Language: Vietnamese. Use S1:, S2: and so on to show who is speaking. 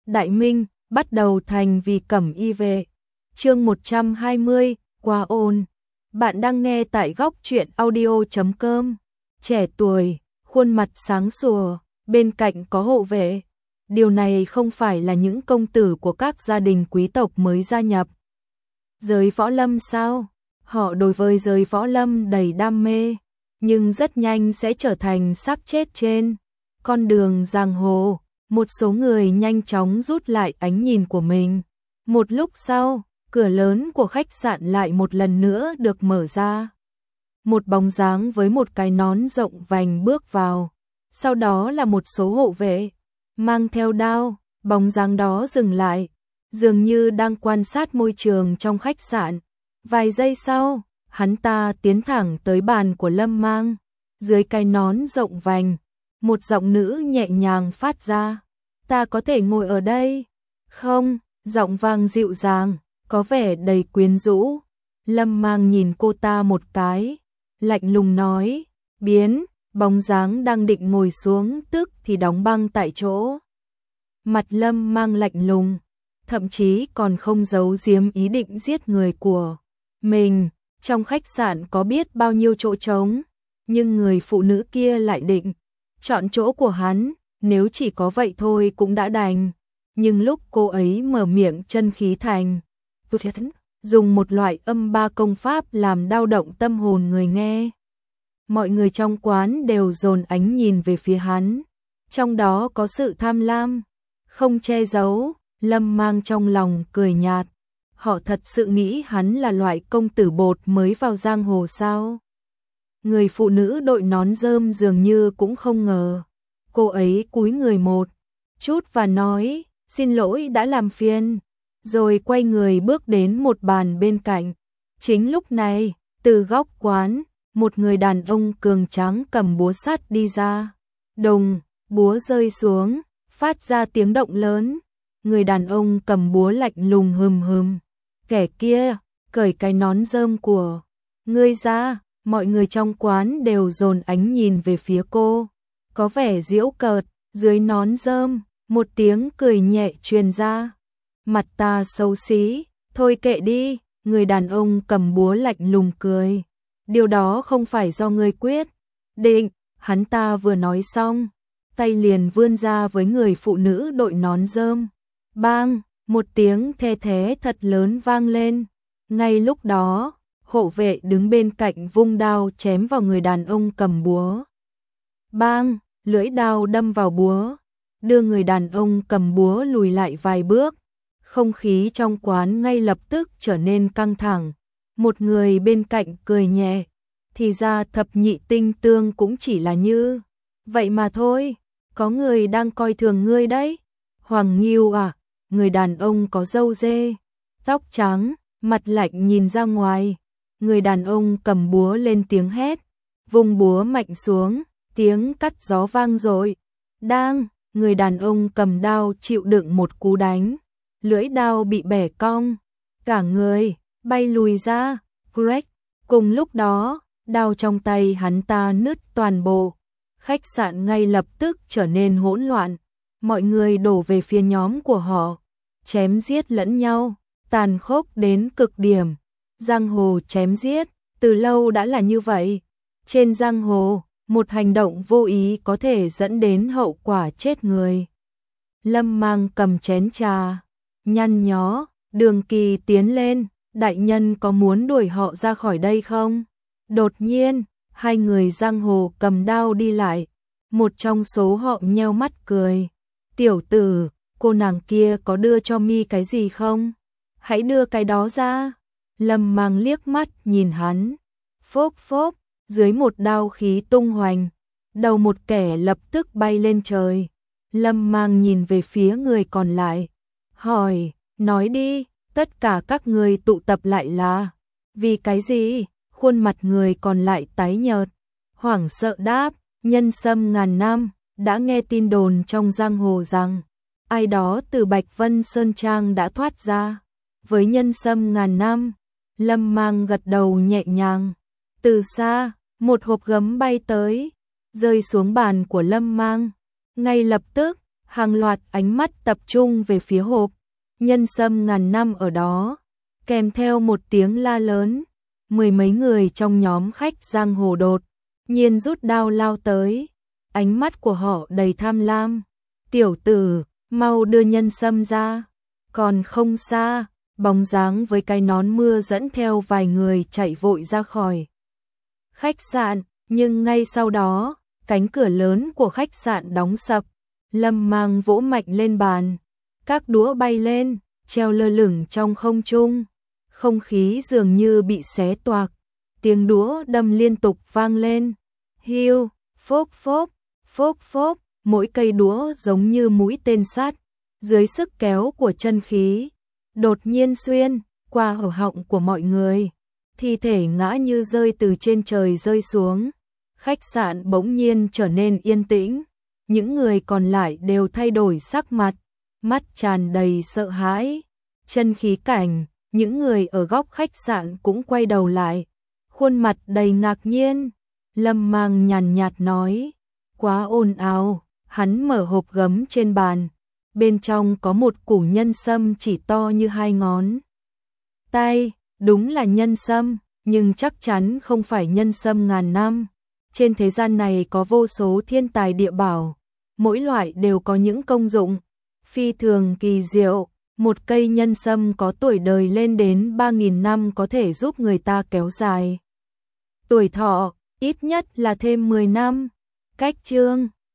S1: Đại Minh, bắt đầu thành vì cẩm y vệ. Chương 120, qua ôn. Bạn đang nghe tại góc truyện audio.com. Trẻ tuổi, khuôn mặt sáng sủa, bên cạnh có hộ vệ. Điều này không phải là những công tử của các gia đình quý tộc mới gia nhập giới võ lâm sao? Họ đối với giới võ lâm đầy đam mê, nhưng rất nhanh sẽ trở thành xác chết trên con đường giang hồ. Một số người nhanh chóng rút lại ánh nhìn của mình. Một lúc sau, cửa lớn của khách sạn lại một lần nữa được mở ra. Một bóng dáng với một cái nón rộng vành bước vào. Sau đó là một số hộ vệ mang theo đao. Bóng dáng đó dừng lại, dường như đang quan sát môi trường trong khách sạn. Vài giây sau, hắn ta tiến thẳng tới bàn của Lâm Mang. Dưới cái nón rộng vành, một giọng nữ nhẹ nhàng phát ra. Ta có thể ngồi ở đây? Không, giọng vang dịu dàng, có vẻ đầy quyến rũ. Lâm Mang nhìn cô ta một cái, lạnh lùng nói, biến. Bóng dáng đang định ngồi xuống tức thì đóng băng tại chỗ. Mặt Lâm Mang lạnh lùng, thậm chí còn không giấu giếm ý định giết người của mình. Trong khách sạn có biết bao nhiêu chỗ trống, nhưng người phụ nữ kia lại định chọn chỗ của hắn. Nếu chỉ có vậy thôi cũng đã đành, nhưng lúc cô ấy mở miệng chân khí thành, dùng một loại âm ba công pháp làm dao động tâm hồn người nghe. Mọi người trong quán đều dồn ánh nhìn về phía hắn, trong đó có sự tham lam, không che giấu. Lâm Mang trong lòng cười nhạt, họ thật sự nghĩ hắn là loại công tử bột mới vào giang hồ sao? Người phụ nữ đội nón rơm dường như cũng không ngờ. Cô ấy cúi người một chút và nói, xin lỗi đã làm phiền, rồi quay người bước đến một bàn bên cạnh. Chính lúc này, từ góc quán, một người đàn ông cường tráng cầm búa sắt đi ra. Đùng, búa rơi xuống, phát ra tiếng động lớn. Người đàn ông cầm búa lạnh lùng hừm hừm. Kẻ kia, cởi cái nón rơm của ngươi ra. Mọi người trong quán đều dồn ánh nhìn về phía cô. Có vẻ giễu cợt, dưới nón rơm, một tiếng cười nhẹ truyền ra. Mặt ta xấu xí, thôi kệ đi. Người đàn ông cầm búa lạnh lùng cười. Điều đó không phải do ngươi quyết định. Hắn ta vừa nói xong, tay liền vươn ra với người phụ nữ đội nón rơm. Bang, một tiếng the thé thật lớn vang lên. Ngay lúc đó, hộ vệ đứng bên cạnh vung đao chém vào người đàn ông cầm búa. Bang, lưỡi đao đâm vào búa, đưa người đàn ông cầm búa lùi lại vài bước. Không khí trong quán ngay lập tức trở nên căng thẳng. Một người bên cạnh cười nhẹ, thì ra thập nhị tinh tương cũng chỉ là như vậy mà thôi, có người đang coi thường ngươi đấy. Hoàng Nghiêu à? Người đàn ông có râu dê, tóc trắng, mặt lạnh nhìn ra ngoài. Người đàn ông cầm búa lên tiếng hét, vung búa mạnh xuống, tiếng cắt gió vang dội. Đang, người đàn ông cầm đao chịu đựng một cú đánh, lưỡi đao bị bẻ cong, cả người bay lùi ra. Greg, cùng lúc đó, đao trong tay hắn ta nứt toàn bộ. Khách sạn ngay lập tức trở nên hỗn loạn, mọi người đổ về phía nhóm của họ, chém giết lẫn nhau, tàn khốc đến cực điểm. Giang hồ chém giết, từ lâu đã là như vậy. Trên giang hồ, một hành động vô ý có thể dẫn đến hậu quả chết người. Lâm Mang cầm chén trà, nhăn nhó, Đường Kỳ tiến lên, đại nhân có muốn đuổi họ ra khỏi đây không? Đột nhiên, hai người giang hồ cầm đao đi lại, một trong số họ nheo mắt cười. Tiểu tử, cô nàng kia có đưa cho mi cái gì không? Hãy đưa cái đó ra. Lâm Mang liếc mắt nhìn hắn. Phốp phốp, dưới một đao khí tung hoành, đầu một kẻ lập tức bay lên trời. Lâm Mang nhìn về phía người còn lại, hỏi, nói đi, tất cả các người tụ tập lại là vì cái gì? Khuôn mặt người còn lại tái nhợt, hoảng sợ đáp, nhân sâm ngàn năm. Đã nghe tin đồn trong giang hồ rằng ai đó từ Bạch Vân Sơn Trang đã thoát ra với nhân sâm ngàn năm. Lâm Mang gật đầu nhẹ nhàng. Từ xa, một hộp gấm bay tới, rơi xuống bàn của Lâm Mang. Ngay lập tức, Hàng loạt ánh mắt tập trung về phía hộp nhân sâm ngàn năm ở đó, kèm theo một tiếng la lớn. Mười mấy người trong nhóm khách giang hồ đột nhiên rút đao lao tới, ánh mắt của họ đầy tham lam. Tiểu tử, mau đưa nhân sâm ra. Còn không xa, bóng dáng với cái nón mưa dẫn theo vài người chạy vội ra khỏi khách sạn, nhưng ngay sau đó, cánh cửa lớn của khách sạn đóng sập. Lâm Mang vỗ mạnh lên bàn, các đũa bay lên, treo lơ lửng trong không trung. Không khí dường như bị xé toạc, tiếng đũa đâm liên tục vang lên. Hiu, phốp phốp, phốp phốp, mỗi cây đũa giống như mũi tên sắt, dưới sức kéo của chân khí, đột nhiên xuyên qua hở họng của mọi người. Thi thể ngã như rơi từ trên trời rơi xuống. Khách sạn bỗng nhiên trở nên yên tĩnh. Những người còn lại đều thay đổi sắc mặt, mắt tràn đầy sợ hãi. Chân khí cảnh, những người ở góc khách sạn cũng quay đầu lại, khuôn mặt đầy ngạc nhiên. Lâm Mang nhàn nhạt nói, quá ồn ào. Hắn mở hộp gấm trên bàn, bên trong có một củ nhân sâm chỉ to như 2 ngón tay. Đúng là nhân sâm, nhưng chắc chắn không phải nhân sâm ngàn năm. Trên thế gian này có vô số thiên tài địa bảo, mỗi loại đều có những công dụng phi thường kỳ diệu. Một cây nhân sâm có tuổi đời lên đến 3.000 năm, có thể giúp người ta kéo dài tuổi thọ, ít nhất là thêm 10 năm. Cách chương